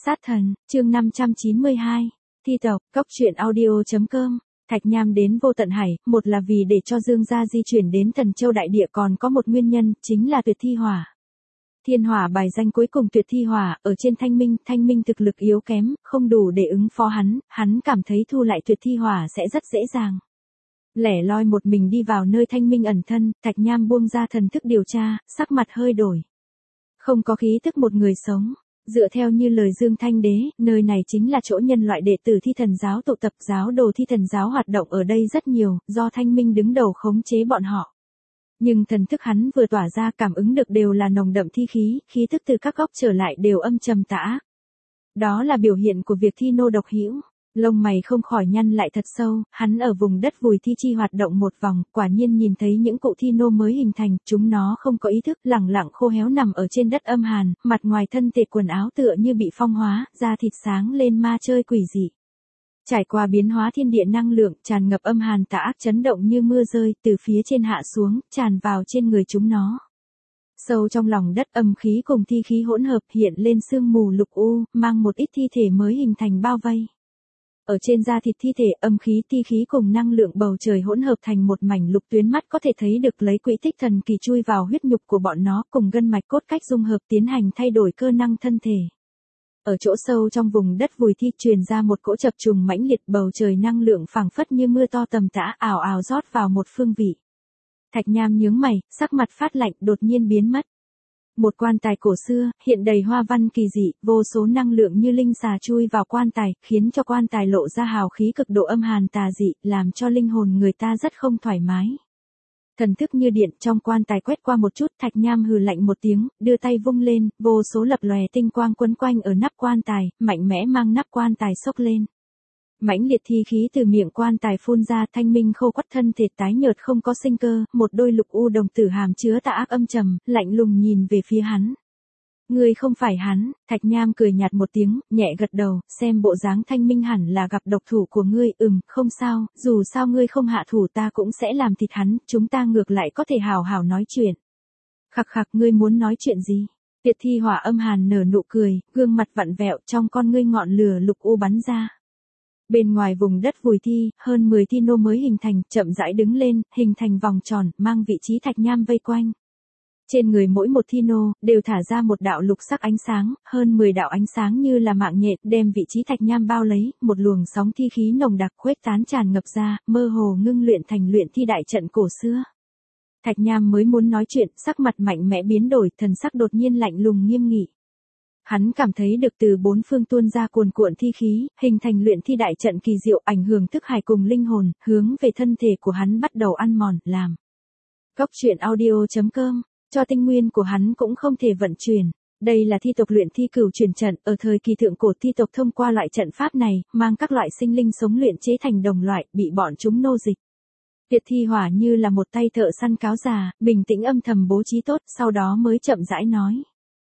Sát thần, chương 592, thi tộc, cốc truyện audio.com. Thạch Nham đến Vô Tận Hải, một là vì để cho Dương gia di chuyển đến Thần Châu Đại Địa, còn có một nguyên nhân, chính là tuyệt thi hỏa. Thiên hỏa bài danh cuối cùng tuyệt thi hỏa, ở trên Thanh Minh thực lực yếu kém, không đủ để ứng phó hắn cảm thấy thu lại tuyệt thi hỏa sẽ rất dễ dàng. Lẻ loi một mình đi vào nơi Thanh Minh ẩn thân, Thạch Nham buông ra thần thức điều tra, sắc mặt hơi đổi. Không có khí tức một người sống. Dựa theo như lời Dương Thanh Đế, nơi này chính là chỗ nhân loại đệ tử Thi Thần giáo tụ tập, giáo đồ Thi Thần giáo hoạt động ở đây rất nhiều, do Thanh Minh đứng đầu khống chế bọn họ. Nhưng thần thức hắn vừa tỏa ra cảm ứng được đều là nồng đậm thi khí, khí tức từ các góc trở lại đều âm trầm tà ác. Đó là biểu hiện của việc thi nô độc hữu. Lông mày không khỏi nhăn lại thật sâu, hắn ở vùng đất vùi thi chi hoạt động một vòng, quả nhiên nhìn thấy những cụ thi nô mới hình thành, chúng nó không có ý thức, lẳng lặng khô héo nằm ở trên đất âm hàn, mặt ngoài thân thể quần áo tựa như bị phong hóa, da thịt sáng lên ma chơi quỷ dị. Trải qua biến hóa thiên địa năng lượng, tràn ngập âm hàn tà ác chấn động như mưa rơi, từ phía trên hạ xuống, tràn vào trên người chúng nó. Sâu trong lòng đất âm khí cùng thi khí hỗn hợp hiện lên sương mù lục u, mang một ít thi thể mới hình thành bao vây. Ở trên da thịt thi thể, âm khí thi khí cùng năng lượng bầu trời hỗn hợp thành một mảnh lục tuyến, mắt có thể thấy được lấy quỹ tích thần kỳ chui vào huyết nhục của bọn nó, cùng gân mạch cốt cách dung hợp tiến hành thay đổi cơ năng thân thể. Ở chỗ sâu trong vùng đất vùi thi truyền ra một cỗ chập trùng mãnh liệt, bầu trời năng lượng phảng phất như mưa to tầm tã ào ào rót vào một phương vị. Thạch Nham nhướng mày, sắc mặt phát lạnh, đột nhiên biến mất. Một quan tài cổ xưa, hiện đầy hoa văn kỳ dị, vô số năng lượng như linh xà chui vào quan tài, khiến cho quan tài lộ ra hào khí cực độ âm hàn tà dị, làm cho linh hồn người ta rất không thoải mái. Thần thức như điện trong quan tài quét qua một chút, Thạch Nham hừ lạnh một tiếng, đưa tay vung lên, vô số lập lòe tinh quang quấn quanh ở nắp quan tài, mạnh mẽ mang nắp quan tài xốc lên. Mãnh liệt thi khí từ miệng quan tài phun ra, Thanh Minh khô quắt thân thể tái nhợt không có sinh cơ, một đôi lục u đồng tử hàm chứa tà ác âm trầm, lạnh lùng nhìn về phía hắn. Ngươi không phải hắn, Thạch Nham cười nhạt một tiếng, nhẹ gật đầu, xem bộ dáng Thanh Minh hẳn là gặp độc thủ của ngươi, không sao, dù sao ngươi không hạ thủ ta cũng sẽ làm thịt hắn, chúng ta ngược lại có thể hào hào nói chuyện. Khặc khặc, ngươi muốn nói chuyện gì? Tiệt thi hỏa âm hàn nở nụ cười, gương mặt vặn vẹo, trong con ngươi ngọn lửa lục u bắn ra. Bên ngoài vùng đất vùi thi, hơn 10 thi nô mới hình thành, chậm rãi đứng lên, hình thành vòng tròn, mang vị trí Thạch Nham vây quanh. Trên người mỗi một thi nô, đều thả ra một đạo lục sắc ánh sáng, hơn 10 đạo ánh sáng như là mạng nhện, đem vị trí Thạch Nham bao lấy, một luồng sóng thi khí nồng đặc khuếch tán tràn ngập ra, mơ hồ ngưng luyện thành luyện thi đại trận cổ xưa. Thạch Nham mới muốn nói chuyện, sắc mặt mạnh mẽ biến đổi, thần sắc đột nhiên lạnh lùng nghiêm nghị. Hắn cảm thấy được từ bốn phương tuôn ra cuồn cuộn thi khí, hình thành luyện thi đại trận kỳ diệu, ảnh hưởng thức hải cùng linh hồn, hướng về thân thể của hắn bắt đầu ăn mòn, làm. Cốc truyện audio.com, cho tinh nguyên của hắn cũng không thể vận chuyển. Đây là thi tộc luyện thi cửu truyền trận, ở thời kỳ thượng cổ thi tộc thông qua loại trận pháp này, mang các loại sinh linh sống luyện chế thành đồng loại, bị bọn chúng nô dịch. Tiệt thi hỏa như là một tay thợ săn cáo già, bình tĩnh âm thầm bố trí tốt, sau đó mới chậm rãi nói.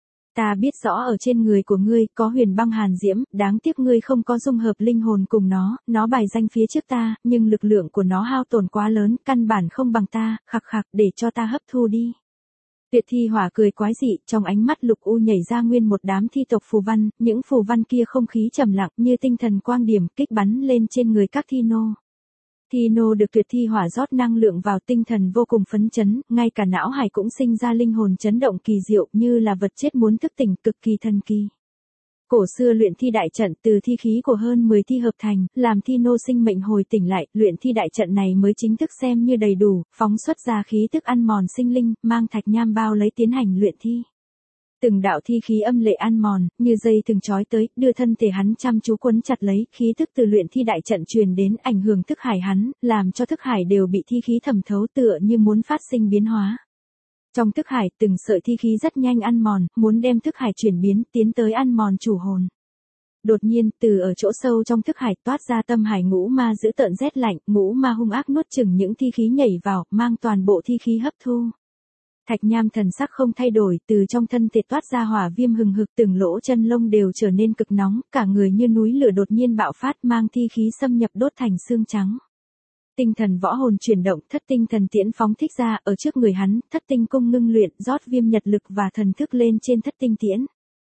Ta biết rõ ở trên người của ngươi có huyền băng hàn diễm, đáng tiếc ngươi không có dung hợp linh hồn cùng nó bài danh phía trước ta, nhưng lực lượng của nó hao tổn quá lớn, căn bản không bằng ta, khặc khặc, để cho ta hấp thu đi. Tuyệt thi hỏa cười quái dị, trong ánh mắt lục u nhảy ra nguyên một đám thi tộc phù văn, những phù văn kia không khí trầm lặng như tinh thần quang điểm kích bắn lên trên người các thi nô. Thi nô được tuyệt thi hỏa rót năng lượng vào, tinh thần vô cùng phấn chấn, ngay cả não hải cũng sinh ra linh hồn chấn động kỳ diệu, như là vật chết muốn thức tỉnh, cực kỳ thần kỳ. Cổ xưa luyện thi đại trận từ thi khí của hơn 10 thi hợp thành, làm thi nô sinh mệnh hồi tỉnh lại, luyện thi đại trận này mới chính thức xem như đầy đủ, phóng xuất ra khí tức ăn mòn sinh linh, mang Thạch Nham bao lấy tiến hành luyện thi. Từng đạo thi khí âm lệ ăn mòn, như dây từng trói tới, đưa thân thể hắn chăm chú quấn chặt lấy, khí tức từ luyện thi đại trận truyền đến, ảnh hưởng thức hải hắn, làm cho thức hải đều bị thi khí thẩm thấu, tựa như muốn phát sinh biến hóa. Trong thức hải, từng sợi thi khí rất nhanh ăn mòn, muốn đem thức hải chuyển biến, tiến tới ăn mòn chủ hồn. Đột nhiên, từ ở chỗ sâu trong thức hải toát ra tâm hải ngũ ma dữ tợn rét lạnh, ngũ ma hung ác nuốt chửng những thi khí nhảy vào, mang toàn bộ thi khí hấp thu. Thạch Nham thần sắc không thay đổi, từ trong thân thể toát ra hỏa viêm hừng hực, từng lỗ chân lông đều trở nên cực nóng, cả người như núi lửa đột nhiên bạo phát, mang thi khí xâm nhập đốt thành xương trắng. Tinh thần võ hồn chuyển động, thất tinh thần tiễn phóng thích ra, ở trước người hắn, thất tinh cung ngưng luyện, rót viêm nhật lực và thần thức lên trên thất tinh tiễn.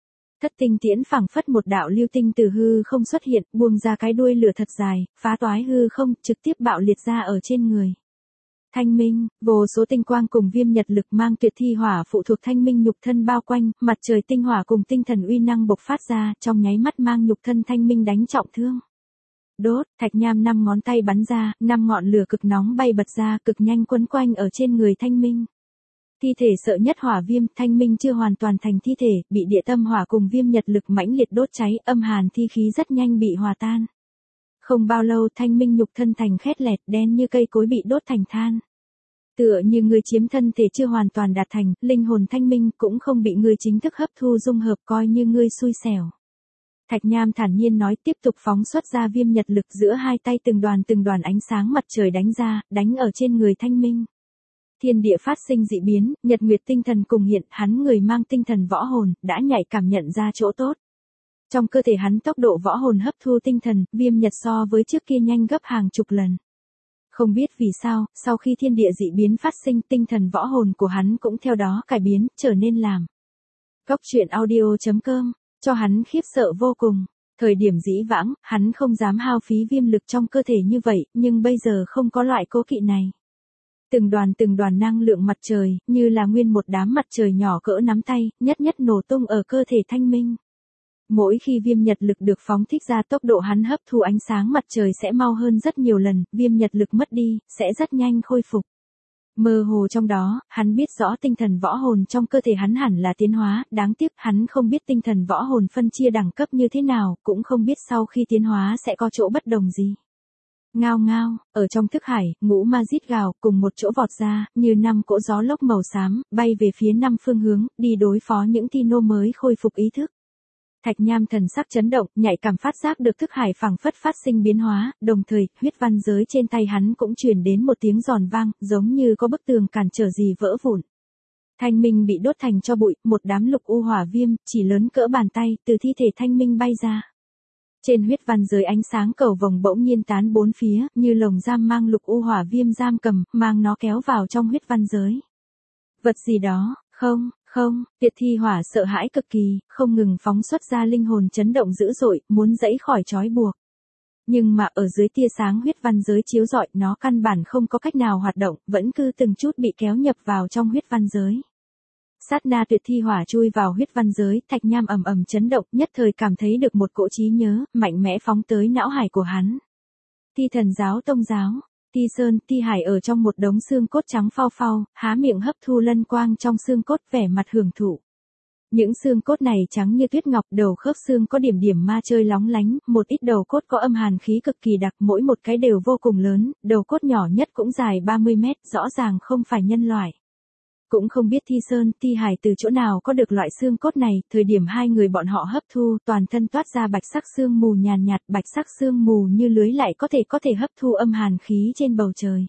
Thất tinh tiễn phảng phất một đạo lưu tinh từ hư không xuất hiện, buông ra cái đuôi lửa thật dài, phá toái hư không, trực tiếp bạo liệt ra ở trên người. Thanh minh, vô số tinh quang cùng viêm nhật lực mang tuyệt thi hỏa phụ thuộc thanh minh nhục thân bao quanh, mặt trời tinh hỏa cùng tinh thần uy năng bộc phát ra, trong nháy mắt mang nhục thân thanh minh đánh trọng thương. Đốt, Thạch Nham 5 ngón tay bắn ra, 5 ngọn lửa cực nóng bay bật ra, cực nhanh quấn quanh ở trên người thanh minh. Thi thể sợ nhất hỏa viêm, thanh minh chưa hoàn toàn thành thi thể, bị địa tâm hỏa cùng viêm nhật lực mãnh liệt đốt cháy, âm hàn thi khí rất nhanh bị hòa tan. Không bao lâu thanh minh nhục thân thành khét lẹt đen như cây cối bị đốt thành than. Tựa như người chiếm thân thể chưa hoàn toàn đạt thành, linh hồn thanh minh cũng không bị người chính thức hấp thu dung hợp coi như ngươi xui xẻo. Thạch Nham thản nhiên nói tiếp tục phóng xuất ra viêm nhật lực giữa hai tay từng đoàn ánh sáng mặt trời đánh ra, đánh ở trên người thanh minh. Thiên địa phát sinh dị biến, nhật nguyệt tinh thần cùng hiện, hắn người mang tinh thần võ hồn, đã nhạy cảm nhận ra chỗ tốt. Trong cơ thể hắn tốc độ võ hồn hấp thu tinh thần, viêm nhật so với trước kia nhanh gấp hàng chục lần. Không biết vì sao, sau khi thiên địa dị biến phát sinh tinh thần võ hồn của hắn cũng theo đó cải biến, trở nên làm. Góc truyện audio.com, cho hắn khiếp sợ vô cùng. Thời điểm dĩ vãng, hắn không dám hao phí viêm lực trong cơ thể như vậy, nhưng bây giờ không có loại cố kỵ này. Từng đoàn năng lượng mặt trời, như là nguyên một đám mặt trời nhỏ cỡ nắm tay, nhất nhất nổ tung ở cơ thể thanh minh. Mỗi khi viêm nhật lực được phóng thích ra tốc độ hắn hấp thu ánh sáng mặt trời sẽ mau hơn rất nhiều lần, viêm nhật lực mất đi, sẽ rất nhanh khôi phục. Mơ hồ trong đó, hắn biết rõ tinh thần võ hồn trong cơ thể hắn hẳn là tiến hóa, đáng tiếc hắn không biết tinh thần võ hồn phân chia đẳng cấp như thế nào, cũng không biết sau khi tiến hóa sẽ có chỗ bất đồng gì. Ngao ngao, ở trong thức hải, ngũ ma rít gào, cùng một chỗ vọt ra, như 5 cỗ gió lốc màu xám, bay về phía 5 phương hướng, đi đối phó những Tino mới khôi phục ý thức. Thạch Nham thần sắc chấn động, nhạy cảm phát giác được thức hải phảng phất phát sinh biến hóa, đồng thời, huyết văn giới trên tay hắn cũng truyền đến một tiếng giòn vang, giống như có bức tường cản trở gì vỡ vụn. Thanh minh bị đốt thành tro bụi, một đám lục u hỏa viêm, chỉ lớn cỡ bàn tay, từ thi thể thanh minh bay ra. Trên huyết văn giới ánh sáng cầu vồng bỗng nhiên tán bốn phía, như lồng giam mang lục u hỏa viêm giam cầm, mang nó kéo vào trong huyết văn giới. Vật gì đó, không, Tiệt thi hỏa sợ hãi cực kỳ, không ngừng phóng xuất ra linh hồn chấn động dữ dội, muốn giãy khỏi trói buộc. Nhưng mà ở dưới tia sáng huyết văn giới chiếu rọi, nó căn bản không có cách nào hoạt động, vẫn cứ từng chút bị kéo nhập vào trong huyết văn giới. Sát na tuyệt thi hỏa chui vào huyết văn giới, Thạch Nham ầm ầm chấn động, nhất thời cảm thấy được một cỗ trí nhớ, mạnh mẽ phóng tới não hải của hắn. Ti thần giáo tông giáo, Ti Sơn, Ti Hải ở trong một đống xương cốt trắng phao phao, há miệng hấp thu lân quang trong xương cốt vẻ mặt hưởng thụ. Những xương cốt này trắng như tuyết ngọc, đầu khớp xương có điểm điểm ma chơi lóng lánh, một ít đầu cốt có âm hàn khí cực kỳ đặc, mỗi một cái đều vô cùng lớn, đầu cốt nhỏ nhất cũng dài 30 mét, rõ ràng không phải nhân loại. Cũng không biết Thi Sơn, Ti Hải từ chỗ nào có được loại xương cốt này, thời điểm hai người bọn họ hấp thu, toàn thân toát ra bạch sắc sương mù nhàn nhạt, bạch sắc sương mù như lưới lại có thể hấp thu âm hàn khí trên bầu trời.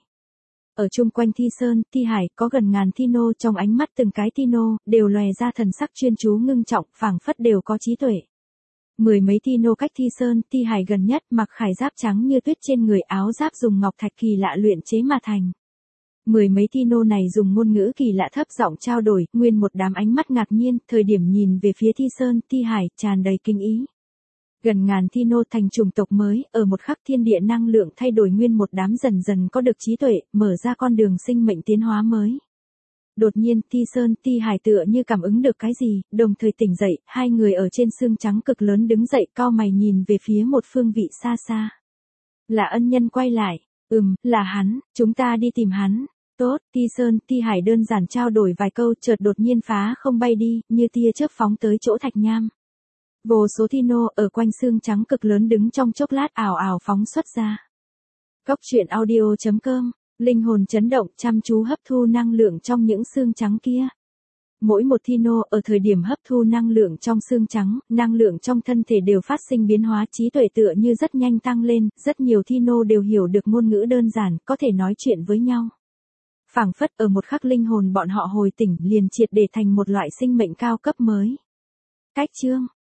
Ở chung quanh Thi Sơn, Ti Hải có gần ngàn Tino, trong ánh mắt từng cái Tino đều lòe ra thần sắc chuyên chú ngưng trọng, phảng phất đều có trí tuệ. Mười mấy Tino cách Thi Sơn, Ti Hải gần nhất, mặc khải giáp trắng như tuyết trên người, áo giáp dùng ngọc thạch kỳ lạ luyện chế mà thành. Mười mấy Tino này dùng ngôn ngữ kỳ lạ thấp giọng trao đổi, nguyên một đám ánh mắt ngạc nhiên, thời điểm nhìn về phía Thi Sơn, Ti Hải, tràn đầy kinh ý. Gần ngàn Tino thành chủng tộc mới, ở một khắc thiên địa năng lượng thay đổi, nguyên một đám dần dần có được trí tuệ, mở ra con đường sinh mệnh tiến hóa mới. Đột nhiên, Thi Sơn, Ti Hải tựa như cảm ứng được cái gì, đồng thời tỉnh dậy, hai người ở trên xương trắng cực lớn đứng dậy, cau mày nhìn về phía một phương vị xa xa. Là ân nhân quay lại, là hắn, chúng ta đi tìm hắn. Tốt, Ti Sơn, Ti Hải đơn giản trao đổi vài câu, chợt đột nhiên phá không bay đi, như tia chớp phóng tới chỗ Thạch Nham. Vô số Tino ở quanh xương trắng cực lớn đứng trong chốc lát ảo ảo phóng xuất ra. Góc truyện audio.com, linh hồn chấn động, chăm chú hấp thu năng lượng trong những xương trắng kia. Mỗi một Tino ở thời điểm hấp thu năng lượng trong xương trắng, năng lượng trong thân thể đều phát sinh biến hóa, trí tuệ tựa như rất nhanh tăng lên, rất nhiều Tino đều hiểu được ngôn ngữ đơn giản, có thể nói chuyện với nhau. Phảng phất ở một khắc linh hồn bọn họ hồi tỉnh, liền triệt để thành một loại sinh mệnh cao cấp mới. Cách chương